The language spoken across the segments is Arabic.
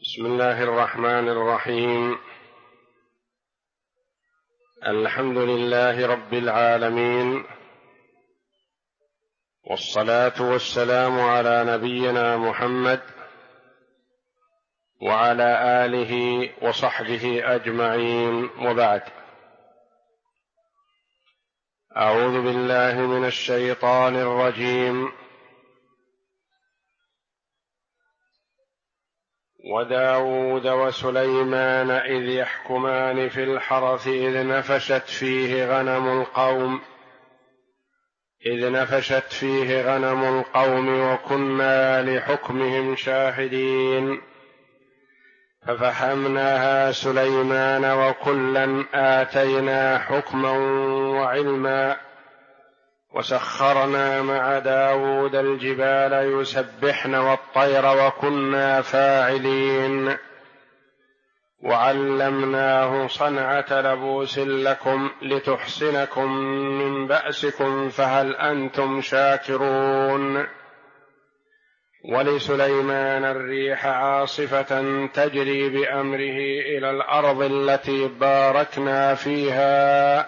بسم الله الرحمن الرحيم. الحمد لله رب العالمين، والصلاة والسلام على نبينا محمد وعلى آله وصحبه أجمعين، وبعد. أعوذ بالله من الشيطان الرجيم. وداود وسليمان إذ يحكمان في الحرث إذ نفشت فيه غنم القوم وكنا لحكمهم شاهدين، ففهمناها سليمان وكلا آتينا حكما وعلما، وسخرنا مع داود الجبال يسبحن والطير وكنا فاعلين، وعلمناه صنعة لبوس لكم لتحصنكم من بأسكم فهل أنتم شاكرون. ولسليمان الريح عاصفة تجري بأمره إلى الأرض التي باركنا فيها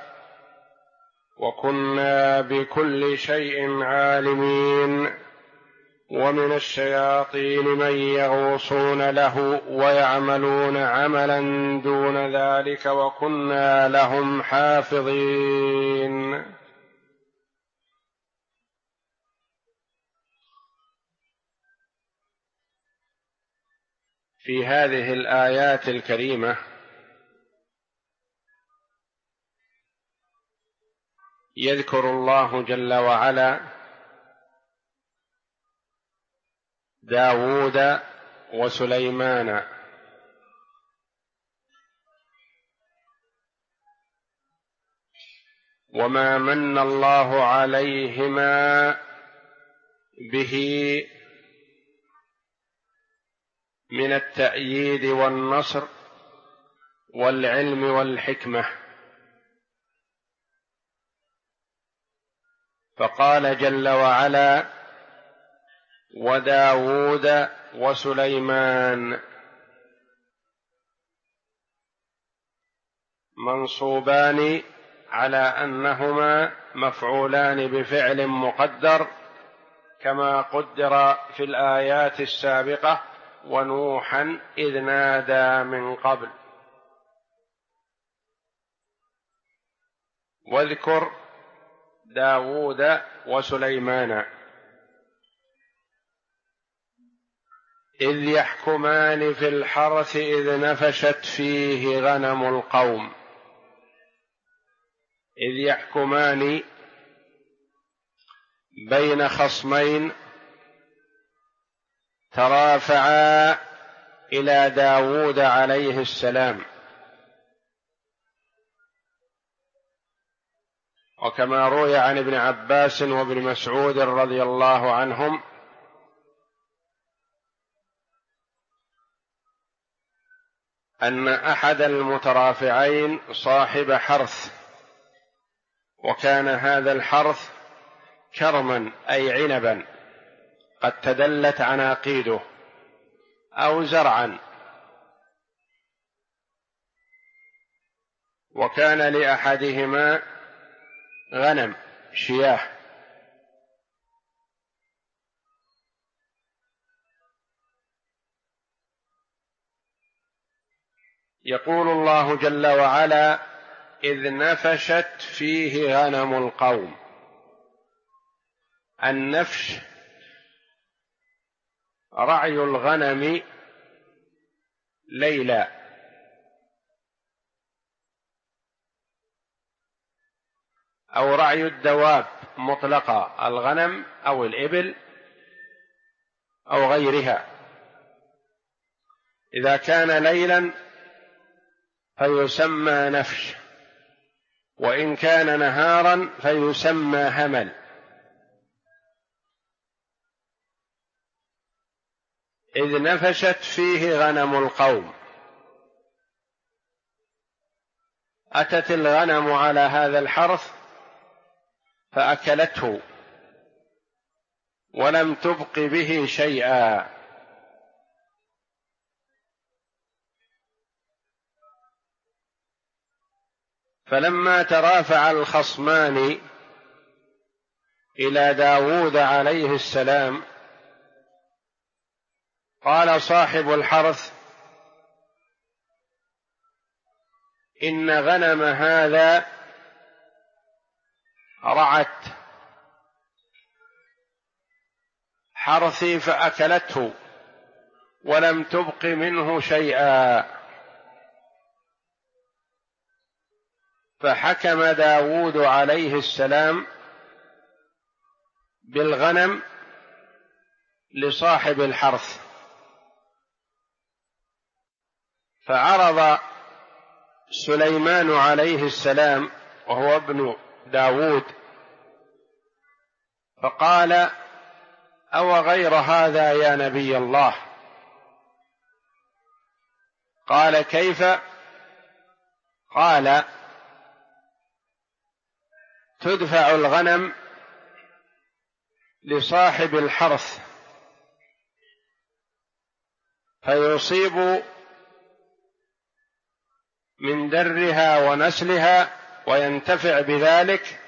وكنا بكل شيء عالمين. ومن الشياطين من يغوصون له ويعملون عملا دون ذلك وكنا لهم حافظين. في هذه الآيات الكريمة يذكر الله جل وعلا داود وسليمان، وما من الله عليهما به من التأييد والنصر والعلم والحكمة. فقال جل وعلا: وداود وسليمان، منصوبان على أنهما مفعولان بفعل مقدر كما قدر في الآيات السابقة: ونوحا إذ نادى من قبل. واذكر داود وسليمان إذ يحكمان في الحرث إذ نفشت فيه غنم القوم. إذ يحكمان بين خصمين ترافعا إلى داود عليه السلام، وكما روي عن ابن عباس وابن مسعود رضي الله عنهم أن أحد المترافعين صاحب حرث، وكان هذا الحرث كرما أي عنبا قد تدلت عناقيده، أو زرعا، وكان لأحدهما غنم شياه، يقول الله جل وعلا: إذ نفشت فيه غنم القوم. النفش رعي الغنم ليلا، أو رعي الدواب مطلقة، الغنم أو الإبل أو غيرها. إذا كان ليلا فيسمى نفش، وإن كان نهارا فيسمى همل. إذ نفشت فيه غنم القوم، أتت الغنم على هذا الحرث فأكلته ولم تبق به شيئا، فلما ترافع الخصمان إلى داود عليه السلام قال صاحب الحرث: إن غنم هذا رعت حرثي فأكلته ولم تبق منه شيئا. فحكم داود عليه السلام بالغنم لصاحب الحرث، فعرض سليمان عليه السلام وهو ابن داود فقال: أو غير هذا يا نبي الله؟ قال: كيف؟ قال: تدفع الغنم لصاحب الحرث فيصيب من درها ونسلها وينتفع بذلك،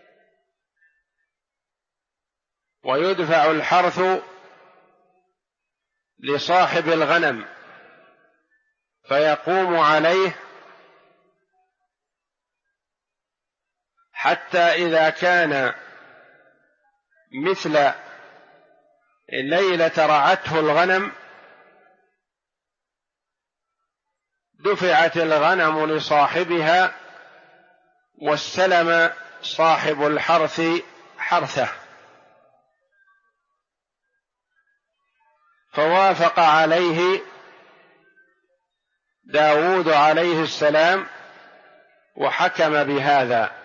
ويدفع الحرث لصاحب الغنم فيقوم عليه حتى إذا كان مثل ليلة رعته الغنم دفعت الغنم لصاحبها واستلم صاحب الحرث حرثه. فوافق عليه داود عليه السلام وحكم بهذا.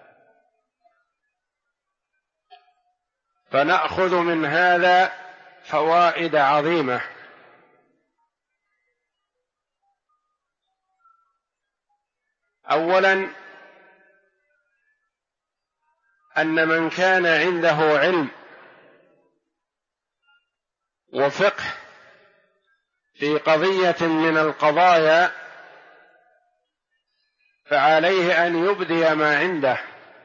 فنأخذ من هذا فوائد عظيمة. أولا، أن من كان عنده علم وفقه في قضية من القضايا فعليه أن يبدي ما عنده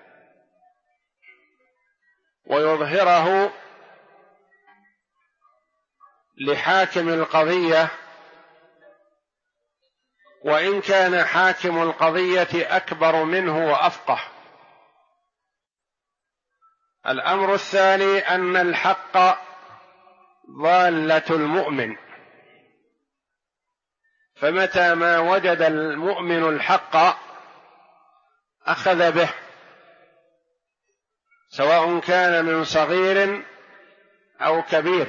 ويظهره لحاكم القضية، وإن كان حاكم القضية أكبر منه وأفقه. الأمر الثاني أن الحق ضالة المؤمن، فمتى ما وجد المؤمن الحق أخذ به، سواء كان من صغير أو كبير.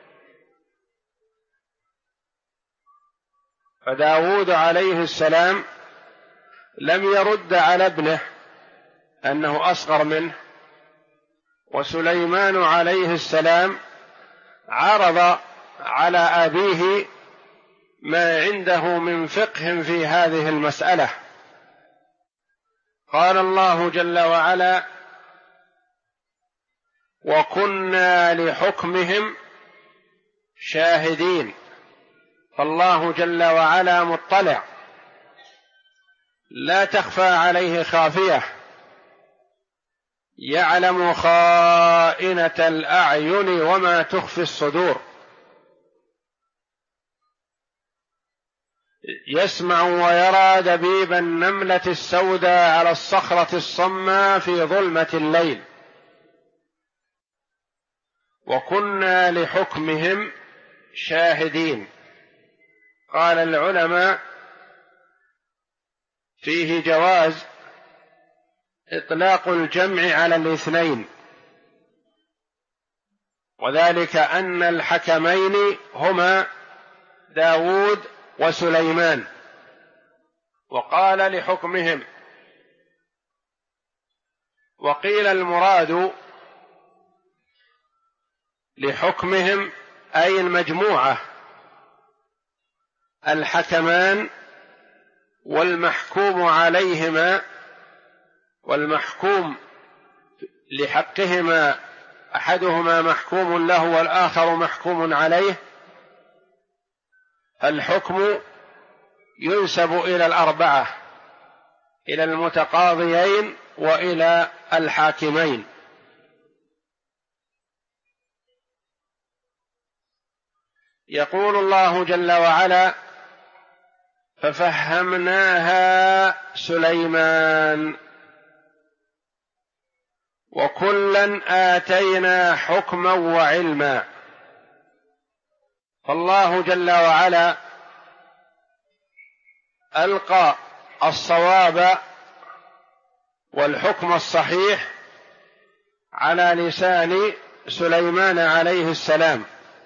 فداود عليه السلام لم يرد على ابنه أنه أصغر منه، وسليمان عليه السلام عرض على أبيه ما عنده من فقه في هذه المسألة. قال الله جل وعلا: وكنا لحكمهم شاهدين. فالله جل وعلا مطلع، لا تخفى عليه خافية، يعلم خائنة الأعين وما تخفي الصدور، يسمع ويرى دبيب النملة السوداء على الصخرة الصماء في ظلمة الليل. وكنا لحكمهم شاهدين. قال العلماء فيه جواز إطلاق الجمع على الاثنين، وذلك أن الحكمين هما داود وسليمان، وقال لحكمهم. وقيل المراد لحكمهم أي المجموعة، الحكمان والمحكوم عليهما والمحكوم لحقهما، أحدهما محكوم له والآخر محكوم عليه. الحكم ينسب إلى الأربعة: إلى المتقاضيين وإلى الحاكمين. يقول الله جل وعلا: ففهمناها سليمان وكلا آتينا حكما وعلما. فالله جل وعلا ألقى الصواب والحكم الصحيح على لسان سليمان عليه السلام.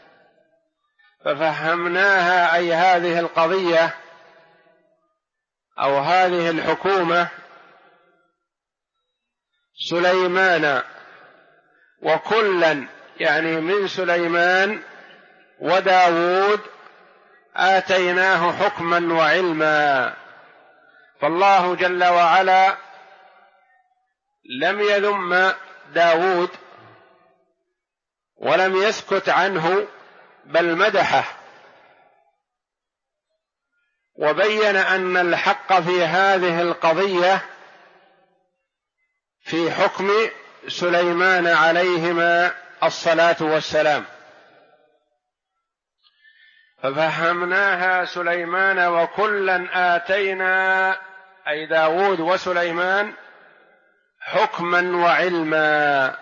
ففهمناها أي هذه القضية أو هذه الحكومة سليمان، وكلا يعني من سليمان وداود آتيناه حكما وعلما. فالله جل وعلا لم يذم داود ولم يسكت عنه، بل مدحه وبين أن الحق في هذه القضية في حكم سليمان عليهما الصلاة والسلام. ففهمناها سليمان وكلا آتينا أي داود وسليمان حكما وعلما.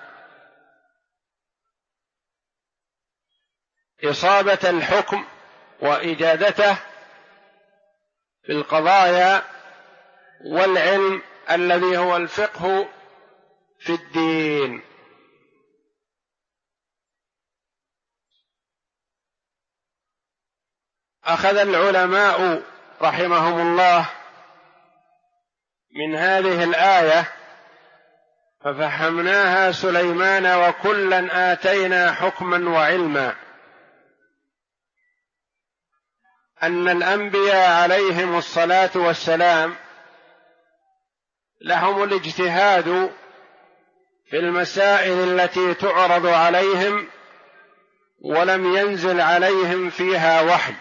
إصابة الحكم وإجادته في القضايا، والعلم الذي هو الفقه في الدين. أخذ العلماء رحمهم الله من هذه الآية ففهمناها سليمان وكلا آتينا حكما وعلما أن الأنبياء عليهم الصلاة والسلام لهم الاجتهاد في المسائل التي تعرض عليهم ولم ينزل عليهم فيها وحي.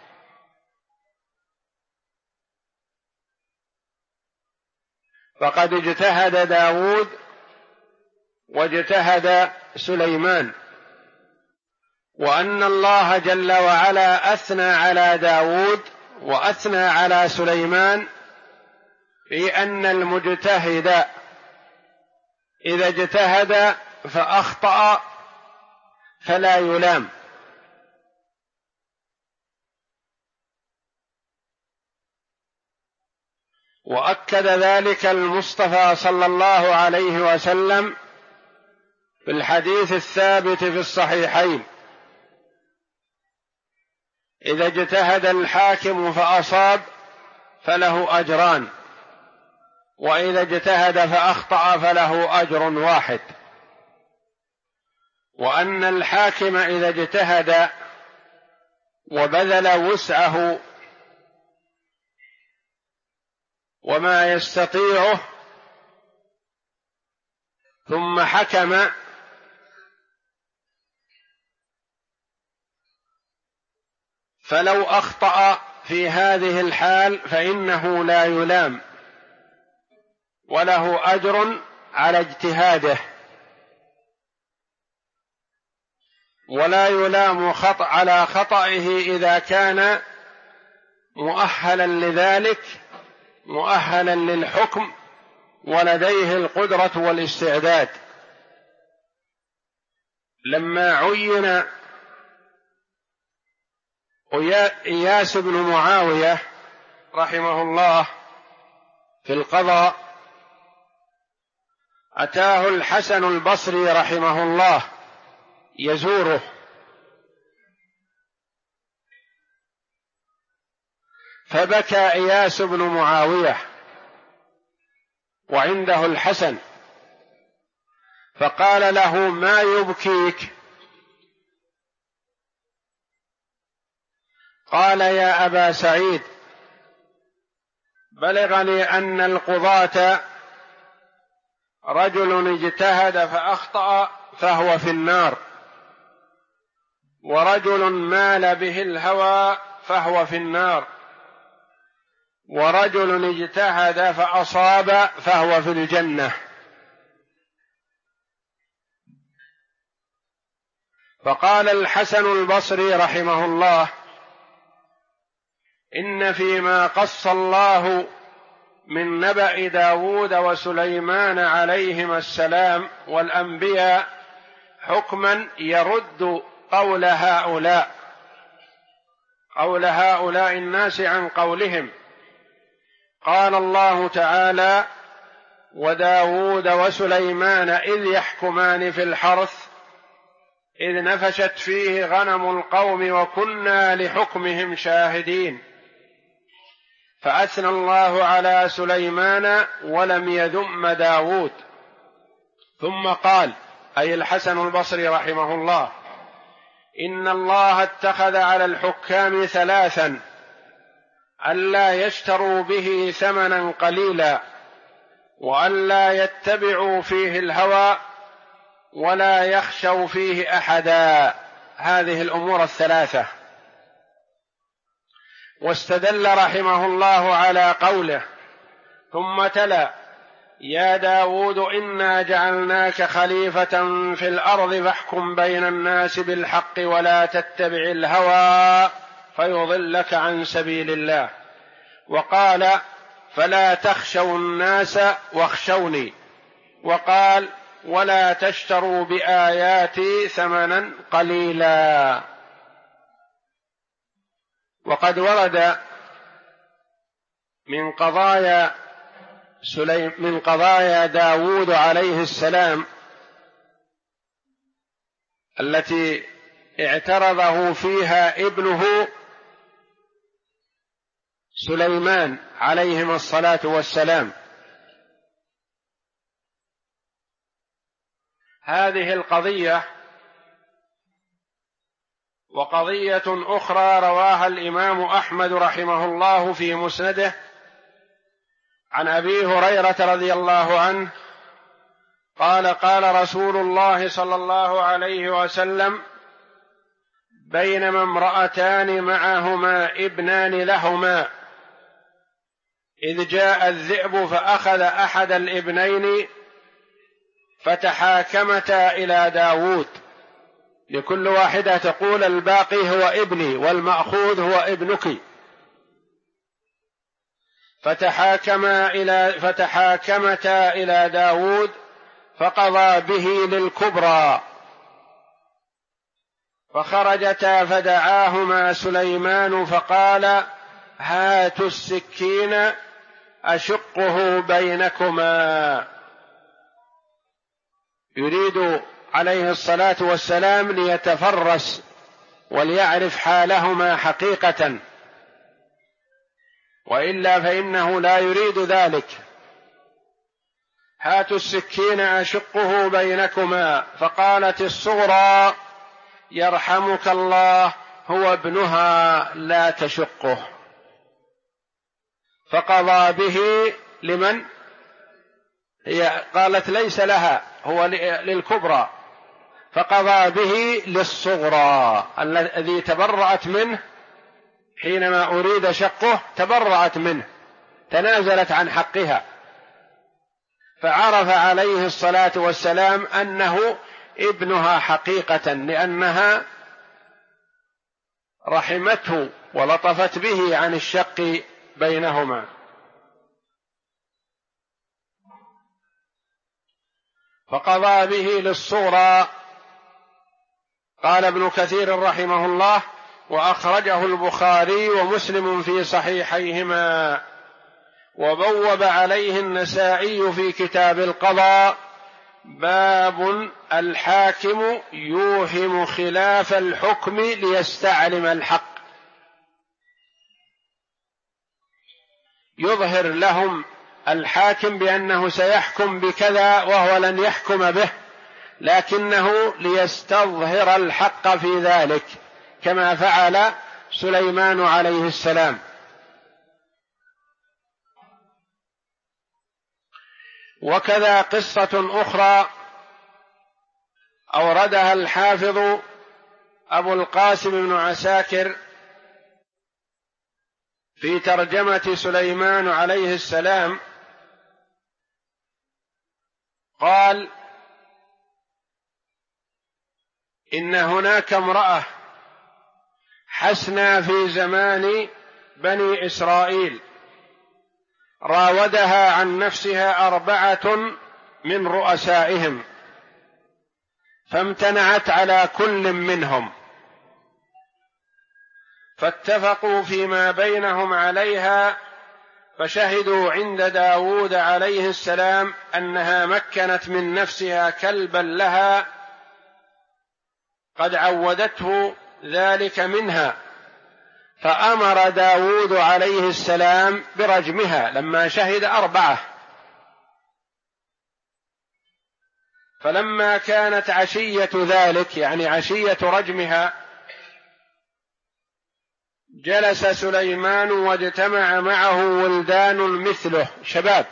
فقد اجتهد داود واجتهد سليمان، وأن الله جل وعلا أثنى على داود وأثنى على سليمان في أن المجتهد إذا اجتهد فأخطأ فلا يلام، وأكد ذلك المصطفى صلى الله عليه وسلم في الحديث الثابت في الصحيحين: إذا اجتهد الحاكم فأصاب فله أجران، وإذا اجتهد فأخطأ فله أجر واحد. وأن الحاكم إذا اجتهد وبذل وسعه وما يستطيعه ثم حكم فلو أخطأ في هذه الحال فإنه لا يلام وله أجر على اجتهاده، ولا يلام على خطئه إذا كان مؤهلا لذلك، مؤهلا للحكم ولديه القدرة والاستعداد. لما عين إياس بن معاوية رحمه الله في القضاء، أتاه الحسن البصري رحمه الله يزوره، فبكى إياس بن معاوية وعنده الحسن، فقال له: ما يبكيك؟ قال: يا أبا سعيد، بلغني أن القضاة رجل اجتهد فأخطأ فهو في النار، ورجل مال به الهوى فهو في النار، ورجل اجتهد فأصاب فهو في الجنة. فقال الحسن البصري رحمه الله: إن فيما قص الله من نبأ داود وسليمان عليهما السلام والأنبياء حكما يرد قول هؤلاء الناس عن قولهم. قال الله تعالى: وداود وسليمان إذ يحكمان في الحرث إذ نفشت فيه غنم القوم وكنا لحكمهم شاهدين. فأثنى الله على سليمان ولم يذم داود. ثم قال، أي الحسن البصري رحمه الله: إن الله اتخذ على الحكام ثلاثا: ألا يشتروا به ثمنا قليلا، وألا يتبعوا فيه الهوى، ولا يخشوا فيه أحدا. هذه الأمور الثلاثة. واستدل رحمه الله على قوله: ثم تلا: يا داود إنا جعلناك خليفة في الأرض فاحكم بين الناس بالحق ولا تتبع الهوى فيضلك عن سبيل الله. وقال: فلا تخشوا الناس واخشوني. وقال: ولا تشتروا بآياتي ثمنا قليلا. وقد ورد من قضايا داود عليه السلام التي اعترضه فيها ابنه سليمان عليهما الصلاة والسلام. هذه القضية وقضية أخرى رواها الإمام أحمد رحمه الله في مسنده عن أبي هريرة رضي الله عنه قال: قال رسول الله صلى الله عليه وسلم: بينما امرأتان معهما ابنان لهما إذ جاء الذئب فأخذ أحد الابنين فتحاكمتا إلى داود، لكل واحدة تقول الباقي هو ابني والمأخوذ هو ابنك، فتحاكمتا إلى داود فقضى به للكبرى، فخرجتا فدعاهما سليمان فقال: هاتوا السكين أشقه بينكما. يريد عليه الصلاة والسلام ليتفرس وليعرف حالهما حقيقة، وإلا فإنه لا يريد ذلك. هاتوا السكين أشقه بينكما. فقالت الصغرى: يرحمك الله، هو ابنها لا تشقه. فقضى به لمن؟ هي قالت ليس لها، هو للكبرى، فقضى به للصغرى الذي تبرأت منه حينما أريد شقه، تبرأت منه، تنازلت عن حقها، فعرف عليه الصلاة والسلام أنه ابنها حقيقة، لأنها رحمته ولطفت به عن الشق بينهما. فقضى به للصغرى. قال ابن كثير رحمه الله: وأخرجه البخاري ومسلم في صحيحيهما. وبوب عليه النسائي في كتاب القضاء: باب الحاكم يوهم خلاف الحكم ليستعلم الحق. يظهر لهم الحاكم بأنه سيحكم بكذا وهو لن يحكم به، لكنه ليستظهر الحق في ذلك، كما فعل سليمان عليه السلام. وكذا قصة أخرى أوردها الحافظ أبو القاسم بن عساكر في ترجمة سليمان عليه السلام قال إن هناك امرأة حسنى في زمان بني إسرائيل راودها عن نفسها 4 من رؤسائهم فامتنعت على كل منهم، فاتفقوا فيما بينهم عليها، فشهدوا عند داود عليه السلام أنها مكنت من نفسها كلبا لها قد عودته ذلك منها، فأمر داود عليه السلام برجمها لما شهد 4. فلما كانت عشية ذلك يعني عشية رجمها جلس سليمان واجتمع معه ولدان مثله شباب،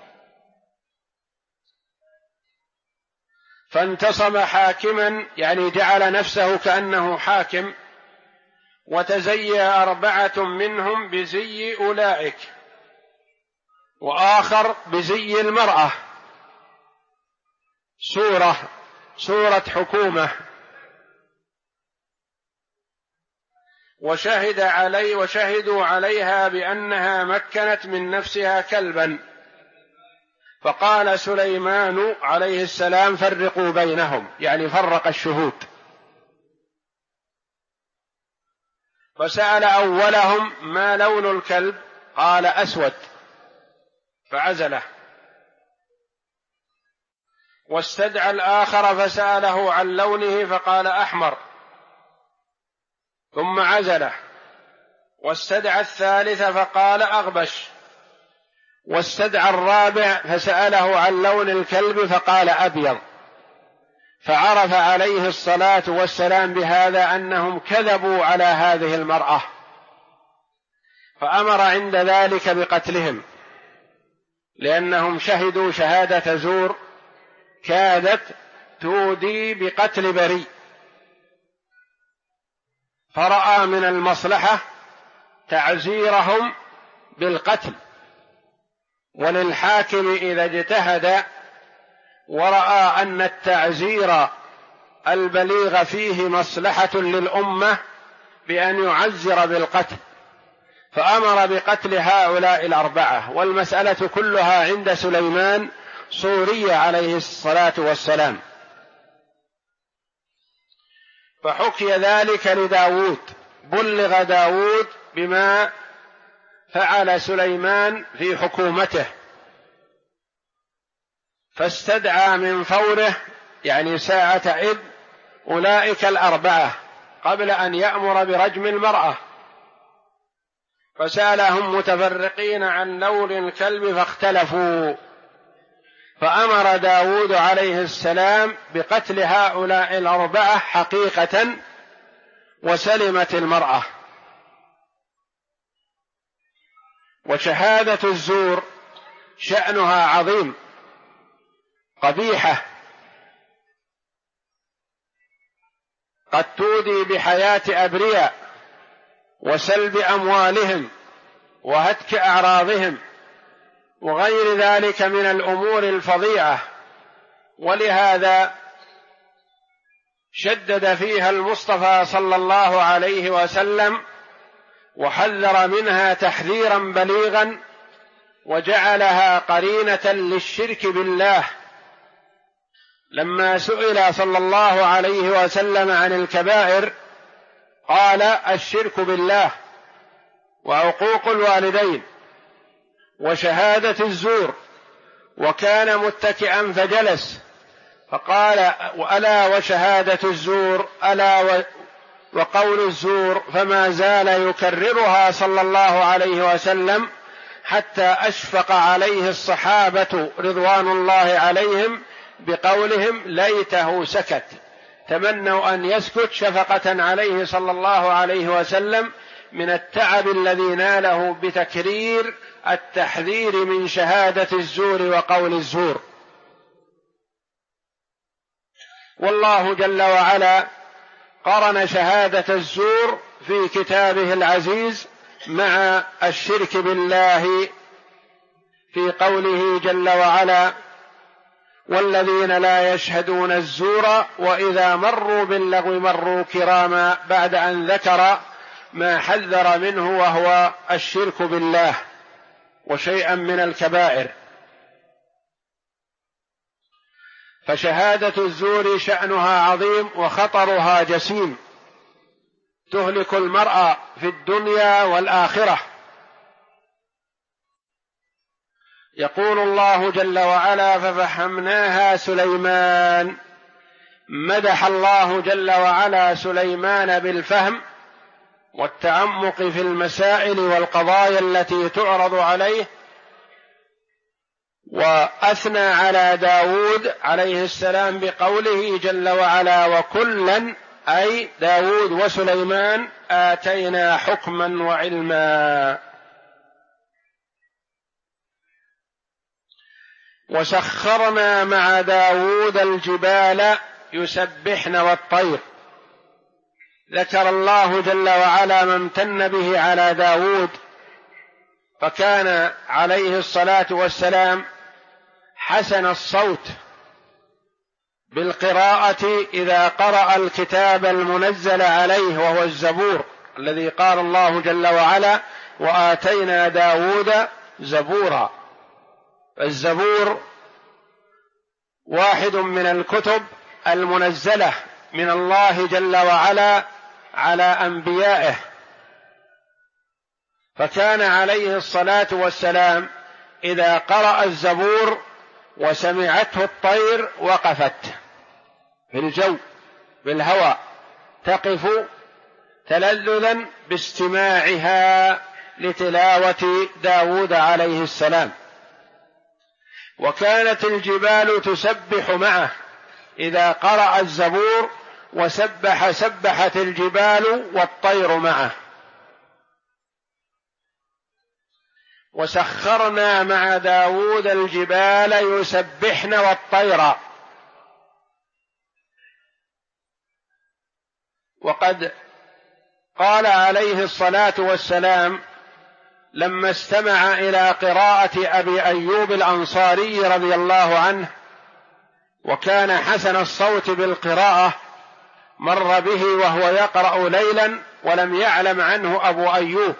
فانتصب حاكما يعني جعل نفسه كأنه حاكم، وتزيى 4 منهم بزي أولئك وآخر بزي المرأة، صورة حكومة، وشهدوا عليها بأنها مكنت من نفسها كلبا. فقال سليمان عليه السلام فرقوا بينهم، يعني فرق الشهود، فسأل أولهم ما لون الكلب؟ قال أسود، فعزله. واستدعى الآخر فسأله عن لونه فقال أحمر، ثم عزله. واستدعى الثالث فقال أغبش. واستدعى الرابع فسأله عن لون الكلب فقال أبيض، فعرف عليه الصلاة والسلام بهذا أنهم كذبوا على هذه المرأة، فأمر عند ذلك بقتلهم، لأنهم شهدوا شهادة زور كادت تودي بقتل بريء، فرأى من المصلحة تعزيرهم بالقتل. وللحاكم إذا اجتهد ورأى أن التعزير البليغ فيه مصلحة للأمة بأن يعزر بالقتل، فأمر بقتل هؤلاء 4. والمسألة كلها عند سليمان صورية عليه الصلاة والسلام. فحكي ذلك لداود، بلغ داود بما فعل سليمان في حكومته، فاستدعى من فوره يعني ساعة إذ أولئك 4 قبل أن يأمر برجم المرأة، فسألهم متفرقين عن لون الكلب فاختلفوا، فأمر داود عليه السلام بقتل هؤلاء 4 حقيقة، وسلمت المرأة. وشهادة الزور شأنها عظيم قبيحة، قد تودي بحياة أبرياء وسلب أموالهم وهتك أعراضهم وغير ذلك من الأمور الفظيعة، ولهذا شدد فيها المصطفى صلى الله عليه وسلم وحذر منها تحذيرا بليغا، وجعلها قرينة للشرك بالله. لما سئل صلى الله عليه وسلم عن الكبائر قال الشرك بالله وعقوق الوالدين وشهادة الزور، وكان متكئا فجلس فقال ألا وشهادة الزور ألا وقول الزور، فما زال يكررها صلى الله عليه وسلم حتى أشفق عليه الصحابة رضوان الله عليهم بقولهم ليته سكت، تمنوا أن يسكت شفقة عليه صلى الله عليه وسلم من التعب الذي ناله بتكرير التحذير من شهادة الزور وقول الزور. والله جل وعلا قرن شهادة الزور في كتابه العزيز مع الشرك بالله في قوله جل وعلا: والذين لا يشهدون الزور وإذا مروا باللغو مروا كراما، بعد أن ذكر ما حذر منه وهو الشرك بالله وشيئا من الكبائر. فشهادة الزور شأنها عظيم وخطرها جسيم، تهلك المرء في الدنيا والآخرة. يقول الله جل وعلا: ففهمناها سليمان. مدح الله جل وعلا سليمان بالفهم والتعمق في المسائل والقضايا التي تعرض عليه، وأثنى على داود عليه السلام بقوله جل وعلا: وكلا أي داود وسليمان آتينا حكما وعلما. وسخرنا مع داود الجبال يسبحن والطير. ذكر الله جل وعلا ما امتن به على داود، فكان عليه الصلاة والسلام حسن الصوت بالقراءة إذا قرأ الكتاب المنزل عليه وهو الزبور، الذي قال الله جل وعلا: وآتينا داود زبورا. الزبور واحد من الكتب المنزلة من الله جل وعلا على أنبيائه، فكان عليه الصلاة والسلام إذا قرأ الزبور وسمعته الطير وقفت في الجو بالهواء، تقف تلذذا باستماعها لتلاوة داود عليه السلام. وكانت الجبال تسبح معه إذا قرأ الزبور، وسبح سبحت الجبال والطير معه. وسخرنا مع داود الجبال يسبحن والطير. وقد قال عليه الصلاة والسلام لما استمع إلى قراءة أبي أيوب الأنصاري رضي الله عنه، وكان حسن الصوت بالقراءة، مر به وهو يقرأ ليلا ولم يعلم عنه أبو أيوب.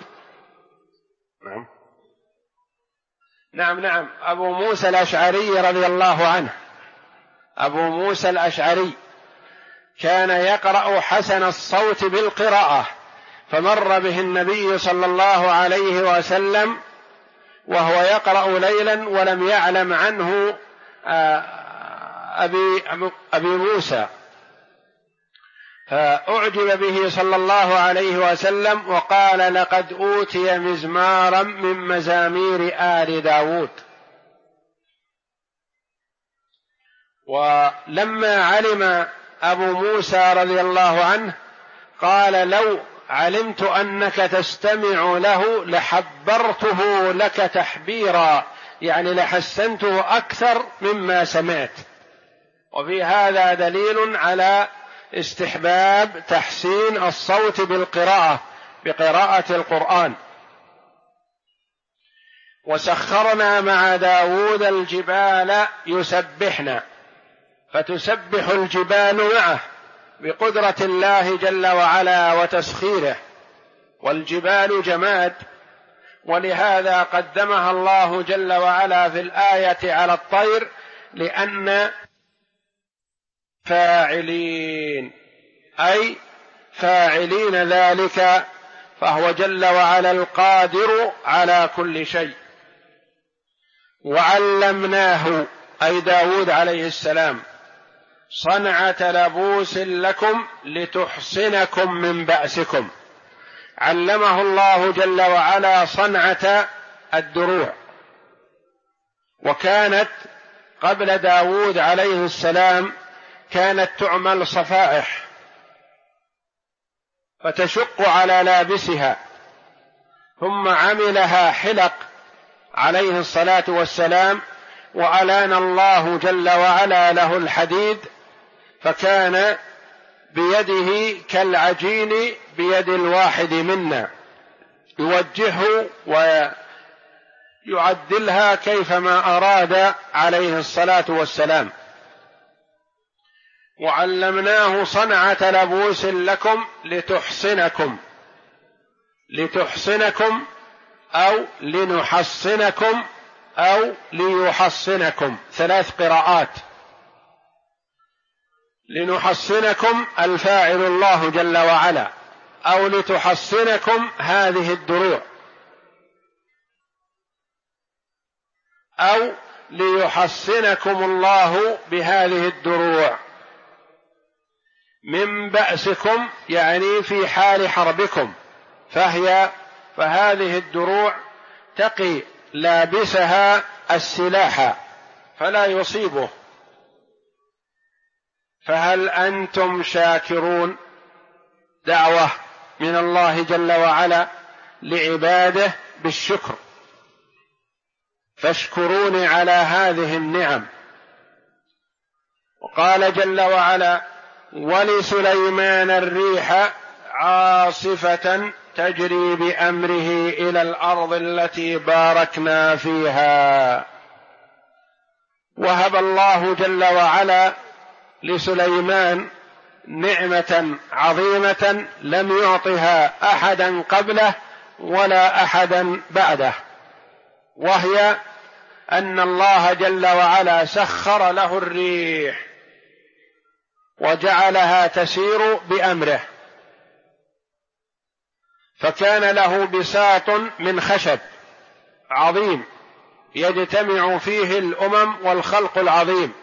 نعم أبو موسى الأشعري رضي الله عنه، أبو موسى الأشعري كان يقرأ حسن الصوت بالقراءة، فمر به النبي صلى الله عليه وسلم وهو يقرأ ليلا ولم يعلم عنه أبي موسى، فأعجب به صلى الله عليه وسلم وقال: لقد أوتي مزمارا من مزامير آل داود. ولما علم أبو موسى رضي الله عنه قال: لو علمت أنك تستمع له لحبرته لك تحبيرا، يعني لحسنته أكثر مما سمعت. وفي هذا دليل على استحباب تحسين الصوت بالقراءة، بقراءة القرآن. وسخرنا مع داود الجبال يسبحن، فتسبح الجبال معه بقدرة الله جل وعلا وتسخيره، والجبال جماد، ولهذا قدمها الله جل وعلا في الآية على الطير، لأن فاعلين أي فاعلين ذلك، فهو جل وعلا القادر على كل شيء. وعلمناه أي داود عليه السلام صنعة لبوس لكم لتحصنكم من بأسكم. علمه الله جل وعلا صنعة الدروع، وكانت قبل داود عليه السلام كانت تعمل صفائح فتشق على لابسها، ثم عملها حلق عليه الصلاة والسلام، وألان الله جل وعلا له الحديد، فكان بيده كالعجين بيد الواحد منا، يوجهه ويعدلها كيفما أراد عليه الصلاة والسلام. وعلمناه صنعة لبوس لكم لتحصنكم أو لنحصنكم أو ليحصنكم، 3 قراءات. لنحصنكم الفاعل الله جل وعلا، أو لتحصنكم هذه الدروع، أو ليحصنكم الله بهذه الدروع من بأسكم، يعني في حال حربكم، فهذه الدروع تقي لابسها السلاح فلا يصيبه. فهل أنتم شاكرون؟ دعوة من الله جل وعلا لعباده بالشكر، فاشكروني على هذه النعم. وقال جل وعلا: ولسليمان الريح عاصفة تجري بأمره إلى الأرض التي باركنا فيها. وهب الله جل وعلا لسليمان نعمة عظيمة لم يعطها أحدا قبله ولا أحدا بعده، وهي أن الله جل وعلا سخر له الريح وجعلها تسير بأمره، فكان له بساط من خشب عظيم يجتمع فيه الأمم والخلق العظيم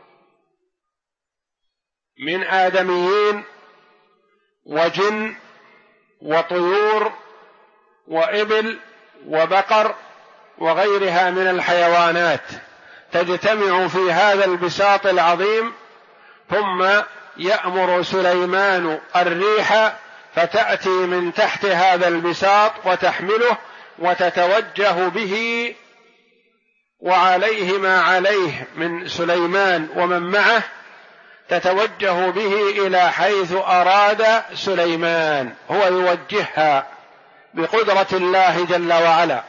من آدميين وجن وطيور وإبل وبقر وغيرها من الحيوانات، تجتمع في هذا البساط العظيم، ثم يأمر سليمان الريح فتأتي من تحت هذا البساط وتحمله وتتوجه به وعليه ما عليه من سليمان ومن معه، تتوجه به إلى حيث أراد سليمان، هو يوجهها بقدرة الله جل وعلا.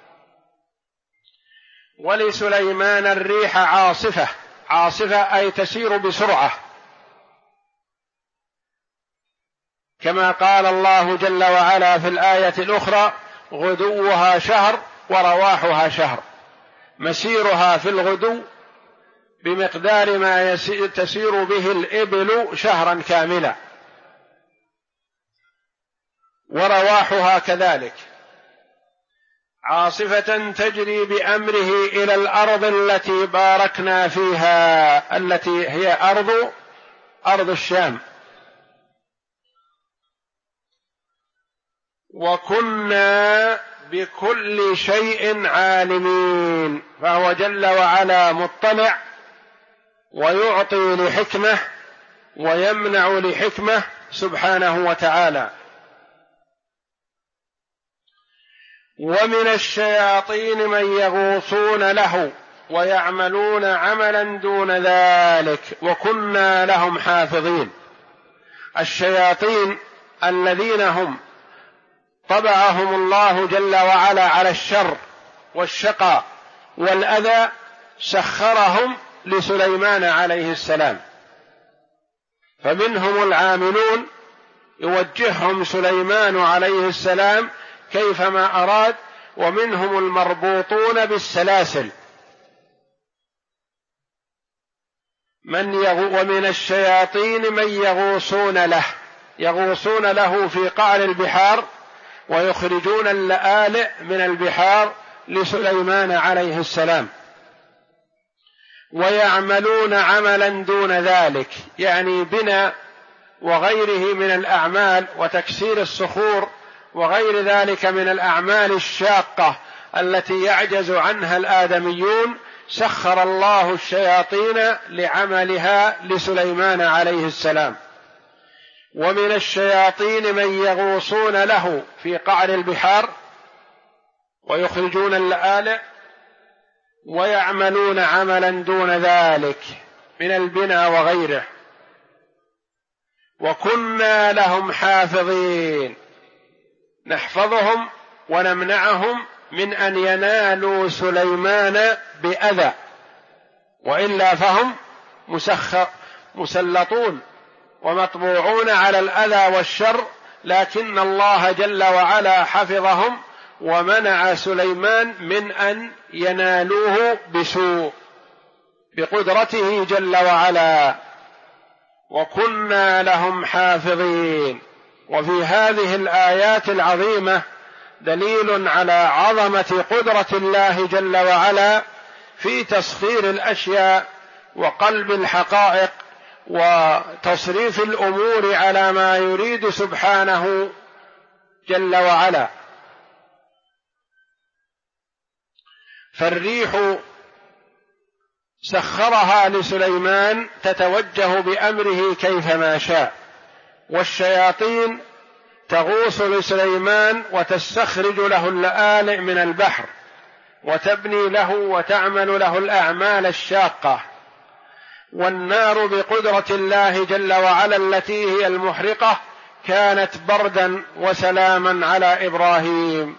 ولسليمان الريح عاصفة أي تسير بسرعة، كما قال الله جل وعلا في الآية الأخرى: غدوها شهر ورواحها شهر، مسيرها في الغدو بمقدار ما تسير به الإبل شهرا كاملا، ورواحها كذلك. عاصفة تجري بأمره إلى الأرض التي باركنا فيها، التي هي أرض الشام. وكنا بكل شيء عالمين، فهو جل وعلا مطلع ويعطي لحكمة ويمنع لحكمة سبحانه وتعالى. ومن الشياطين من يغوصون له ويعملون عملا دون ذلك وكنا لهم حافظين. الشياطين الذين هم طبعهم الله جل وعلا على الشر والشقاء والأذى سخرهم لسليمان عليه السلام، فمنهم العاملون يوجههم سليمان عليه السلام كيفما أراد، ومنهم المربوطون بالسلاسل. ومن الشياطين من يغوصون له في قعر البحار ويخرجون اللآلئ من البحار لسليمان عليه السلام، ويعملون عملا دون ذلك، يعني بناء وغيره من الأعمال وتكسير الصخور وغير ذلك من الأعمال الشاقة التي يعجز عنها الآدميون، سخر الله الشياطين لعملها لسليمان عليه السلام. ومن الشياطين من يغوصون له في قعر البحار ويخرجون اللآلئ ويعملون عملا دون ذلك من البناء وغيره، وكنا لهم حافظين، نحفظهم ونمنعهم من أن ينالوا سليمان بأذى، وإلا فهم مسلطون ومطبوعون على الأذى والشر، لكن الله جل وعلا حفظهم ومنع سليمان من أن ينالوه بسوء بقدرته جل وعلا، وكنا لهم حافظين. وفي هذه الآيات العظيمة دليل على عظمة قدرة الله جل وعلا في تسخير الأشياء وقلب الحقائق وتصريف الأمور على ما يريد سبحانه جل وعلا. فالريح سخرها لسليمان تتوجه بأمره كيفما شاء، والشياطين تغوص لسليمان وتستخرج له اللآلئ من البحر وتبني له وتعمل له الأعمال الشاقة، والنار بقدرة الله جل وعلا التي هي المحرقة كانت بردا وسلاما على إبراهيم.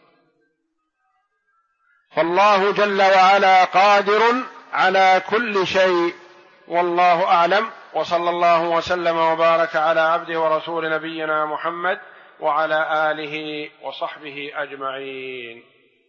فالله جل وعلا قادر على كل شيء، والله أعلم، وصلى الله وسلم وبارك على عبده ورسول نبينا محمد وعلى آله وصحبه أجمعين.